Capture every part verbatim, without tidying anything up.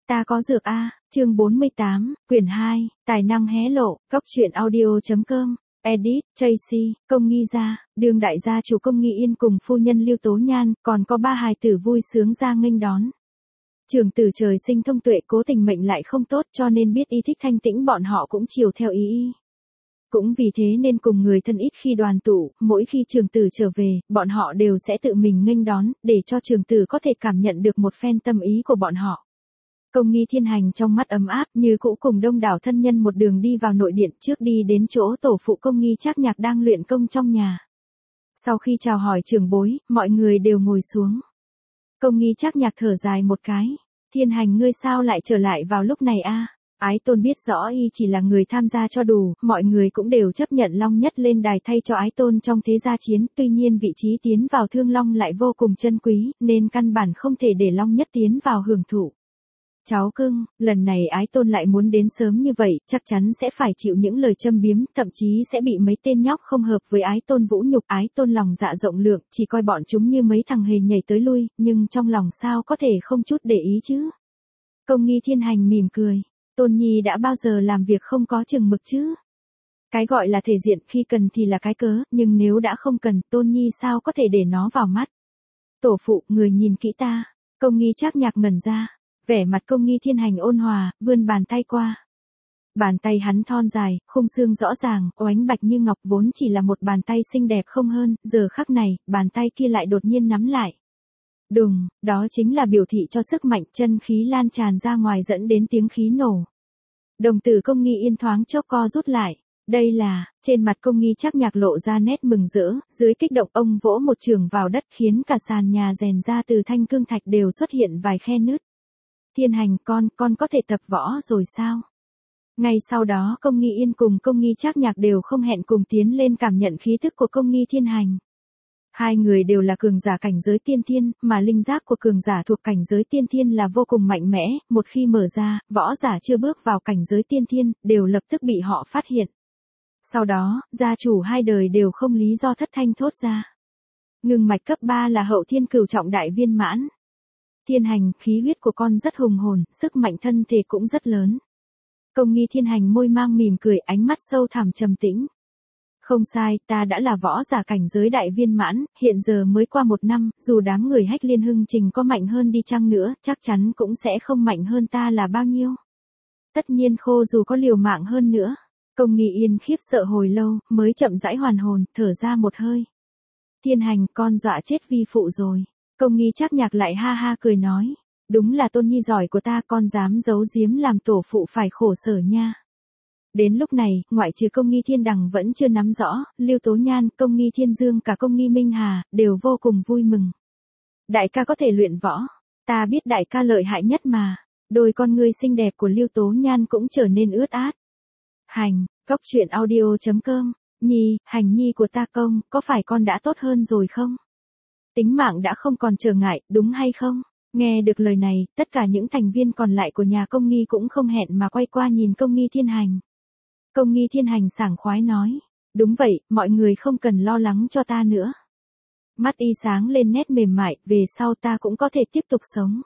Ta có dược a, chương bốn mươi tám, quyển hai, tài năng hé lộ, góc truyện audio.com, edit, Tracy, công nghi gia, đương đại gia chủ công nghi yên cùng phu nhân Lưu Tố Nhan, còn có ba hài tử vui sướng ra nghênh đón. Trường tử trời sinh thông tuệ cố tình mệnh lại không tốt cho nên biết y thích thanh tĩnh bọn họ cũng chiều theo ý y. Cũng vì thế nên cùng người thân ít khi đoàn tụ, mỗi khi trường tử trở về, bọn họ đều sẽ tự mình nghênh đón, để cho trường tử có thể cảm nhận được một phen tâm ý của bọn họ. Công nghi thiên hành trong mắt ấm áp như cũ cùng đông đảo thân nhân một đường đi vào nội điện trước đi đến chỗ tổ phụ công nghi Trác Nhạc đang luyện công trong nhà. Sau khi chào hỏi trưởng bối, mọi người đều ngồi xuống. Công nghi Trác Nhạc thở dài một cái. Thiên hành ngươi sao lại trở lại vào lúc này a? Ái Tôn biết rõ y chỉ là người tham gia cho đủ, mọi người cũng đều chấp nhận Long Nhất lên đài thay cho Ái Tôn trong thế gia chiến, tuy nhiên vị trí tiến vào Thương Long lại vô cùng chân quý, nên căn bản không thể để Long Nhất tiến vào hưởng thụ. Cháu cưng, lần này Ái Tôn lại muốn đến sớm như vậy, chắc chắn sẽ phải chịu những lời châm biếm, thậm chí sẽ bị mấy tên nhóc không hợp với Ái Tôn vũ nhục. Ái Tôn lòng dạ rộng lượng, chỉ coi bọn chúng như mấy thằng hề nhảy tới lui, nhưng trong lòng sao có thể không chút để ý chứ. Công nghi thiên hành mỉm cười. Tôn Nhi đã bao giờ làm việc không có chừng mực chứ? Cái gọi là thể diện khi cần thì là cái cớ, nhưng nếu đã không cần, Tôn Nhi sao có thể để nó vào mắt? Tổ phụ, người nhìn kỹ ta. Công nghi Trác Nhạc ngẩn ra. Vẻ mặt công nghi thiên hành ôn hòa, vươn bàn tay qua. Bàn tay hắn thon dài, khung xương rõ ràng, oánh bạch như ngọc vốn chỉ là một bàn tay xinh đẹp không hơn, giờ khắc này, bàn tay kia lại đột nhiên nắm lại. Đùng, đó chính là biểu thị cho sức mạnh chân khí lan tràn ra ngoài dẫn đến tiếng khí nổ. Đồng tử công nghi yên thoáng chốc co rút lại. Đây là, trên mặt công nghi Trác Nhạc lộ ra nét mừng rỡ, dưới kích động ông vỗ một trường vào đất khiến cả sàn nhà rèn ra từ thanh cương thạch đều xuất hiện vài khe nứt. Thiên hành con, con có thể tập võ rồi sao? Ngay sau đó công nghi yên cùng công nghi Trác Nhạc đều không hẹn cùng tiến lên cảm nhận khí thức của công nghi thiên hành. Hai người đều là cường giả cảnh giới tiên thiên, mà linh giáp của cường giả thuộc cảnh giới tiên thiên là vô cùng mạnh mẽ, một khi mở ra, võ giả chưa bước vào cảnh giới tiên thiên, đều lập tức bị họ phát hiện. Sau đó, gia chủ hai đời đều không lý do thất thanh thốt ra. Ngưng mạch cấp ba là hậu thiên cửu trọng đại viên mãn. Thiên hành, khí huyết của con rất hùng hồn, sức mạnh thân thể cũng rất lớn. Công nghi thiên hành môi mang mỉm cười, ánh mắt sâu thẳm trầm tĩnh. Không sai, ta đã là võ giả cảnh giới đại viên mãn, hiện giờ mới qua một năm, dù đám người Hách Liên Hưng Trình có mạnh hơn đi chăng nữa, chắc chắn cũng sẽ không mạnh hơn ta là bao nhiêu. Tất nhiên khô dù có liều mạng hơn nữa. Công nghi yên khiếp sợ hồi lâu, mới chậm rãi hoàn hồn, thở ra một hơi. Thiên hành, con dọa chết vi phụ rồi. Công nghi Trác Nhạc lại ha ha cười nói. Đúng là Tôn Nhi giỏi của ta, con dám giấu giếm làm tổ phụ phải khổ sở nha. Đến lúc này, ngoại trừ công nghi thiên đằng vẫn chưa nắm rõ, Lưu Tố Nhan, công nghi thiên dương cả công nghi Minh Hà, đều vô cùng vui mừng. Đại ca có thể luyện võ. Ta biết đại ca lợi hại nhất mà. Đôi con ngươi xinh đẹp của Lưu Tố Nhan cũng trở nên ướt át. Hành, góc truyện audio.com, Nhi, hành nhi của ta công, có phải con đã tốt hơn rồi không? Tính mạng đã không còn trở ngại, đúng hay không? Nghe được lời này, tất cả những thành viên còn lại của nhà công nghi cũng không hẹn mà quay qua nhìn công nghi thiên hành. Công nghi thiên hành sảng khoái nói. Đúng vậy, mọi người không cần lo lắng cho ta nữa. Mắt y sáng lên nét mềm mại, về sau ta cũng có thể tiếp tục sống.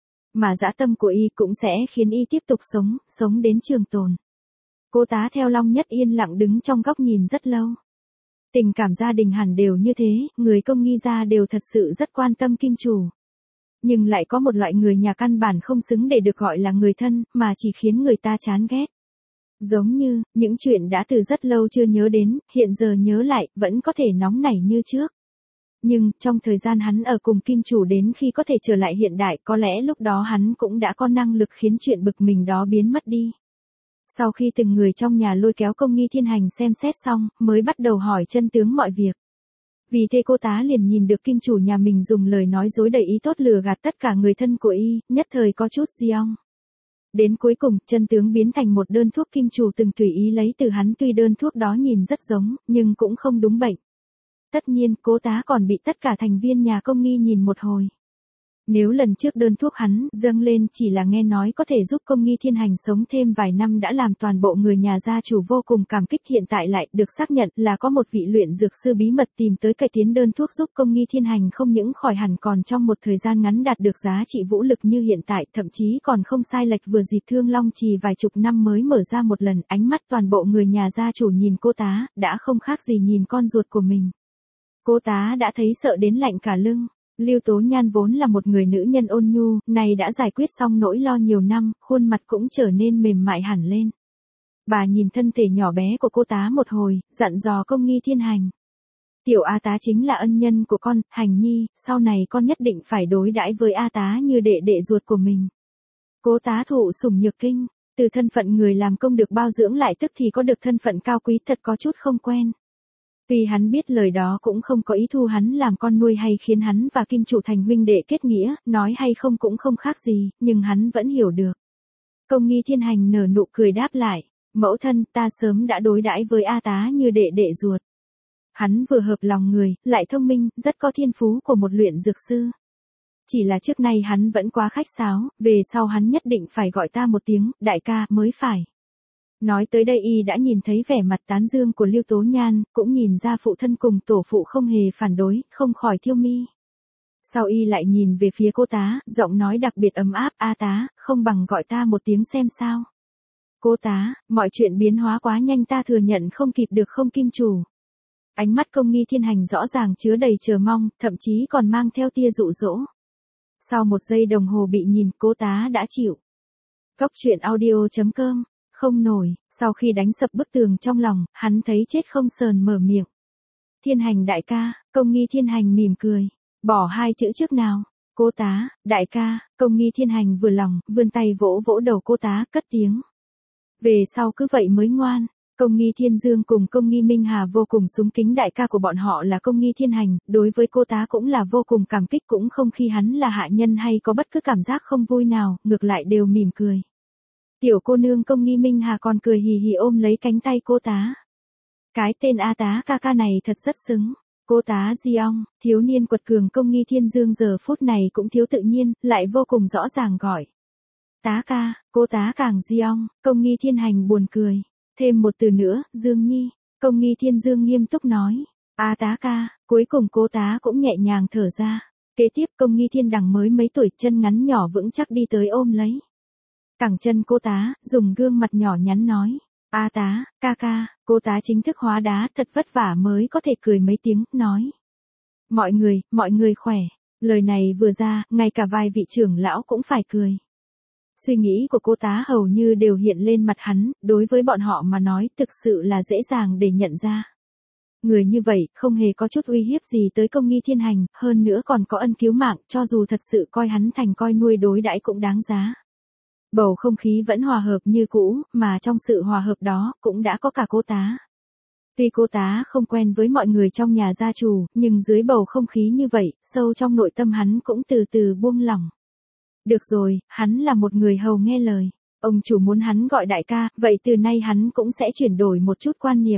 Mà dã tâm của y cũng sẽ khiến y tiếp tục sống, sống đến trường tồn. Cô tá theo Long Nhất yên lặng đứng trong góc nhìn rất lâu. Tình cảm gia đình hẳn đều như thế, người công nghi gia đều thật sự rất quan tâm kim chủ. Nhưng lại có một loại người nhà căn bản không xứng để được gọi là người thân, mà chỉ khiến người ta chán ghét. Giống như, những chuyện đã từ rất lâu chưa nhớ đến, hiện giờ nhớ lại, vẫn có thể nóng nảy như trước. Nhưng, trong thời gian hắn ở cùng kim chủ đến khi có thể trở lại hiện đại, có lẽ lúc đó hắn cũng đã có năng lực khiến chuyện bực mình đó biến mất đi. Sau khi từng người trong nhà lôi kéo công nghi thiên hành xem xét xong, mới bắt đầu hỏi chân tướng mọi việc. Vì thế cô tá liền nhìn được kim chủ nhà mình dùng lời nói dối đầy ý tốt lừa gạt tất cả người thân của y, nhất thời có chút giong. Đến cuối cùng, chân tướng biến thành một đơn thuốc kim chủ từng tùy ý lấy từ hắn, tuy đơn thuốc đó nhìn rất giống, nhưng cũng không đúng bệnh. Tất nhiên, cố tá còn bị tất cả thành viên nhà công nghi nhìn một hồi. Nếu lần trước đơn thuốc hắn dâng lên chỉ là nghe nói có thể giúp Công Nghi Thiên Hành sống thêm vài năm đã làm toàn bộ người nhà gia chủ vô cùng cảm kích, hiện tại lại được xác nhận là có một vị luyện dược sư bí mật tìm tới cải tiến đơn thuốc giúp Công Nghi Thiên Hành không những khỏi hẳn còn trong một thời gian ngắn đạt được giá trị vũ lực như hiện tại, thậm chí còn không sai lệch vừa dịp Thương Long Trì vài chục năm mới mở ra một lần. Ánh mắt toàn bộ người nhà gia chủ nhìn cô tá, đã không khác gì nhìn con ruột của mình. Cô tá đã thấy sợ đến lạnh cả lưng. Lưu Tố Nhan vốn là một người nữ nhân ôn nhu, này đã giải quyết xong nỗi lo nhiều năm, khuôn mặt cũng trở nên mềm mại hẳn lên. Bà nhìn thân thể nhỏ bé của cô tá một hồi, dặn dò Công Nghi Thiên Hành. Tiểu A tá chính là ân nhân của con, Hành nhi, sau này con nhất định phải đối đãi với A tá như đệ đệ ruột của mình. Cố tá thụ sủng nhược kinh, từ thân phận người làm công được bao dưỡng lại tức thì có được thân phận cao quý thật có chút không quen. Tuy hắn biết lời đó cũng không có ý thu hắn làm con nuôi hay khiến hắn và Kim Chủ thành huynh đệ kết nghĩa, nói hay không cũng không khác gì, nhưng hắn vẫn hiểu được. Công Nghi Thiên Hành nở nụ cười đáp lại, mẫu thân, ta sớm đã đối đãi với A tá như đệ đệ ruột. Hắn vừa hợp lòng người, lại thông minh, rất có thiên phú của một luyện dược sư. Chỉ là trước nay hắn vẫn quá khách sáo, về sau hắn nhất định phải gọi ta một tiếng, đại ca, mới phải. Nói tới đây y đã nhìn thấy vẻ mặt tán dương của Lưu Tố Nhan, cũng nhìn ra phụ thân cùng tổ phụ không hề phản đối, không khỏi thiêu mi. Sau y lại nhìn về phía cô tá, giọng nói đặc biệt ấm áp, A tá, không bằng gọi ta một tiếng xem sao. Cô tá, mọi chuyện biến hóa quá nhanh ta thừa nhận không kịp được không Kim Chủ. Ánh mắt Công Nghi Thiên Hành rõ ràng chứa đầy chờ mong, thậm chí còn mang theo tia dụ dỗ. Sau một giây đồng hồ bị nhìn, cô tá đã chịu. Cốc truyện audio chấm com. Không nổi, sau khi đánh sập bức tường trong lòng, hắn thấy chết không sờn mở miệng. Thiên Hành đại ca, Công Nghi Thiên Hành mỉm cười. Bỏ hai chữ trước nào. Cô tá, đại ca, Công Nghi Thiên Hành vừa lòng, vươn tay vỗ vỗ đầu cô tá, cất tiếng. Về sau cứ vậy mới ngoan. Công Nghi Thiên Dương cùng Công Nghi Minh Hà vô cùng súng kính đại ca của bọn họ là Công Nghi Thiên Hành, đối với cô tá cũng là vô cùng cảm kích, cũng không khi hắn là hạ nhân hay có bất cứ cảm giác không vui nào, ngược lại đều mỉm cười. Tiểu cô nương Công Nghi Minh Hà còn cười hì hì ôm lấy cánh tay cô tá. Cái tên A tá ca ca này thật rất xứng. Cô tá Di Ong, thiếu niên quật cường Công Nghi Thiên Dương giờ phút này cũng thiếu tự nhiên, lại vô cùng rõ ràng gọi. Tá ca, cô tá càng Di Ong, Công Nghi Thiên Hành buồn cười. Thêm một từ nữa, Dương Nhi, Công Nghi Thiên Dương nghiêm túc nói. A tá ca, cuối cùng cô tá cũng nhẹ nhàng thở ra. Kế tiếp Công Nghi Thiên Đằng mới mấy tuổi, chân ngắn nhỏ vững chắc đi tới ôm lấy. Cẳng chân cô tá, dùng gương mặt nhỏ nhắn nói. A tá, ca ca, cô tá chính thức hóa đá, thật vất vả mới có thể cười mấy tiếng, nói. Mọi người, mọi người khỏe. Lời này vừa ra, ngay cả vài vị trưởng lão cũng phải cười. Suy nghĩ của cô tá hầu như đều hiện lên mặt hắn, đối với bọn họ mà nói thực sự là dễ dàng để nhận ra. Người như vậy không hề có chút uy hiếp gì tới Công Nghi Thiên Hành, hơn nữa còn có ân cứu mạng, cho dù thật sự coi hắn thành coi nuôi đối đãi cũng đáng giá. Bầu không khí vẫn hòa hợp như cũ, mà trong sự hòa hợp đó cũng đã có cả cô tá. Tuy cô tá không quen với mọi người trong nhà gia chủ, nhưng dưới bầu không khí như vậy, sâu trong nội tâm hắn cũng từ từ buông lỏng. Được rồi, hắn là một người hầu nghe lời. Ông chủ muốn hắn gọi đại ca, vậy từ nay hắn cũng sẽ chuyển đổi một chút quan niệm.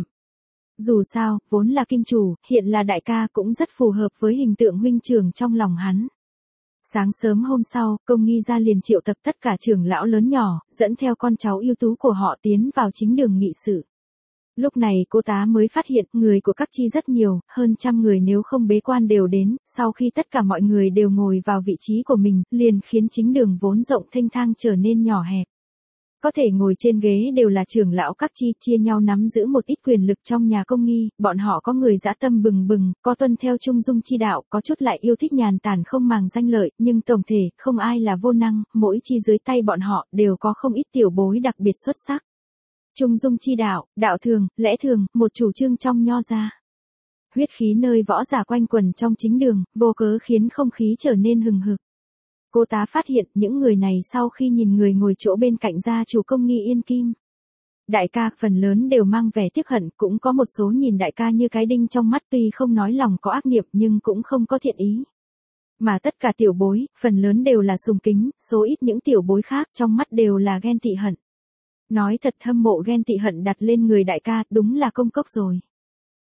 Dù sao, vốn là Kim Chủ, hiện là đại ca cũng rất phù hợp với hình tượng huynh trưởng trong lòng hắn. Sáng sớm hôm sau, Công Nghi gia liền triệu tập tất cả trưởng lão lớn nhỏ, dẫn theo con cháu ưu tú của họ tiến vào chính đường nghị sự. Lúc này cô tá mới phát hiện người của các chi rất nhiều, hơn trăm người nếu không bế quan đều đến, sau khi tất cả mọi người đều ngồi vào vị trí của mình, liền khiến chính đường vốn rộng thênh thang trở nên nhỏ hẹp. Có thể ngồi trên ghế đều là trưởng lão các chi, chia nhau nắm giữ một ít quyền lực trong nhà Công Nghi, bọn họ có người dã tâm bừng bừng, có tuân theo trung dung chi đạo, có chút lại yêu thích nhàn tản không màng danh lợi, nhưng tổng thể, không ai là vô năng, mỗi chi dưới tay bọn họ đều có không ít tiểu bối đặc biệt xuất sắc. Trung dung chi đạo, đạo thường, lẽ thường, một chủ trương trong nho gia. Huyết khí nơi võ giả quanh quần trong chính đường, vô cớ khiến không khí trở nên hừng hực. Cô tá phát hiện những người này sau khi nhìn người ngồi chỗ bên cạnh gia chủ Công Nghi Yên Kim. Đại ca phần lớn đều mang vẻ tiếc hận, cũng có một số nhìn đại ca như cái đinh trong mắt, tuy không nói lòng có ác niệm nhưng cũng không có thiện ý. Mà tất cả tiểu bối, phần lớn đều là sùng kính, số ít những tiểu bối khác trong mắt đều là ghen tị hận. Nói thật hâm mộ ghen tị hận đặt lên người đại ca, đúng là công cốc rồi.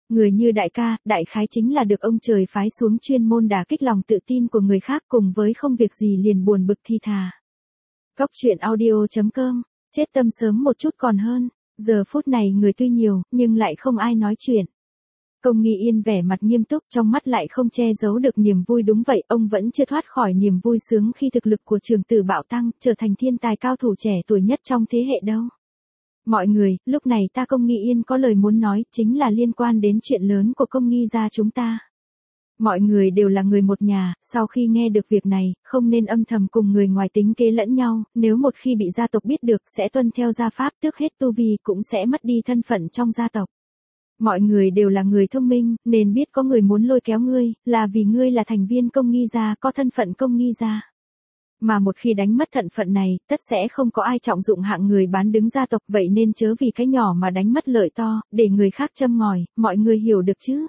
Người như đại ca, đại khái chính là được ông trời phái xuống chuyên môn đả kích lòng tự tin của người khác cùng với không việc gì liền buồn bực thi thà. Góc truyện audio chấm com, chết tâm sớm một chút còn hơn, giờ phút này người tuy nhiều, nhưng lại không ai nói chuyện. Công Nghi Yên vẻ mặt nghiêm túc, trong mắt lại không che giấu được niềm vui. Đúng vậy, ông vẫn chưa thoát khỏi niềm vui sướng khi thực lực của Trường Tử bạo tăng, trở thành thiên tài cao thủ trẻ tuổi nhất trong thế hệ đâu. Mọi người, lúc này ta Công Nghi Yên có lời muốn nói, chính là liên quan đến chuyện lớn của Công Nghi gia chúng ta. Mọi người đều là người một nhà, sau khi nghe được việc này, không nên âm thầm cùng người ngoài tính kế lẫn nhau, nếu một khi bị gia tộc biết được sẽ tuân theo gia pháp tước hết tu vi cũng sẽ mất đi thân phận trong gia tộc. Mọi người đều là người thông minh, nên biết có người muốn lôi kéo ngươi, là vì ngươi là thành viên Công Nghi gia, có thân phận Công Nghi gia. Mà một khi đánh mất thân phận này, tất sẽ không có ai trọng dụng hạng người bán đứng gia tộc, vậy nên chớ vì cái nhỏ mà đánh mất lợi to, để người khác châm ngòi, mọi người hiểu được chứ?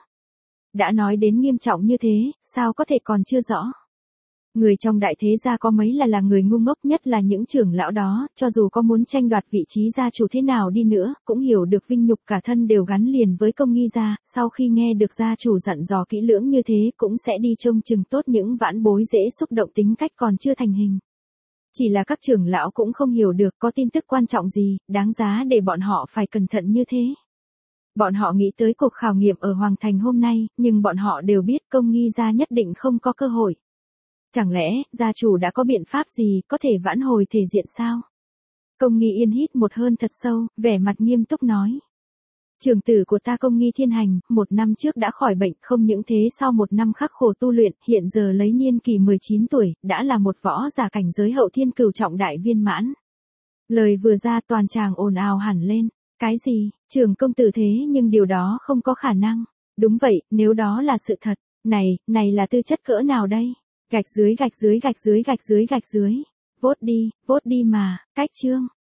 Đã nói đến nghiêm trọng như thế, sao có thể còn chưa rõ? Người trong đại thế gia có mấy là là người ngu ngốc, nhất là những trưởng lão đó, cho dù có muốn tranh đoạt vị trí gia chủ thế nào đi nữa, cũng hiểu được vinh nhục cả thân đều gắn liền với Công Nghi gia, sau khi nghe được gia chủ dặn dò kỹ lưỡng như thế cũng sẽ đi trông chừng tốt những vãn bối dễ xúc động tính cách còn chưa thành hình. Chỉ là các trưởng lão cũng không hiểu được có tin tức quan trọng gì, đáng giá để bọn họ phải cẩn thận như thế. Bọn họ nghĩ tới cuộc khảo nghiệm ở Hoàng Thành hôm nay, nhưng bọn họ đều biết Công Nghi gia nhất định không có cơ hội. Chẳng lẽ, gia chủ đã có biện pháp gì, có thể vãn hồi thể diện sao? Công Nghi Yên hít một hơi thật sâu, vẻ mặt nghiêm túc nói. Trường tử của ta Công Nghi Thiên Hành, một năm trước đã khỏi bệnh, không những thế sau một năm khắc khổ tu luyện, hiện giờ lấy niên kỳ mười chín tuổi, đã là một võ giả cảnh giới hậu thiên cửu trọng đại viên mãn. Lời vừa ra toàn tràng ồn ào hẳn lên. Cái gì, Trường công tử thế nhưng điều đó không có khả năng. Đúng vậy, nếu đó là sự thật, này, này là tư chất cỡ nào đây? Gạch dưới gạch dưới gạch dưới gạch dưới gạch dưới. Vote đi, vote đi mà, cách chương.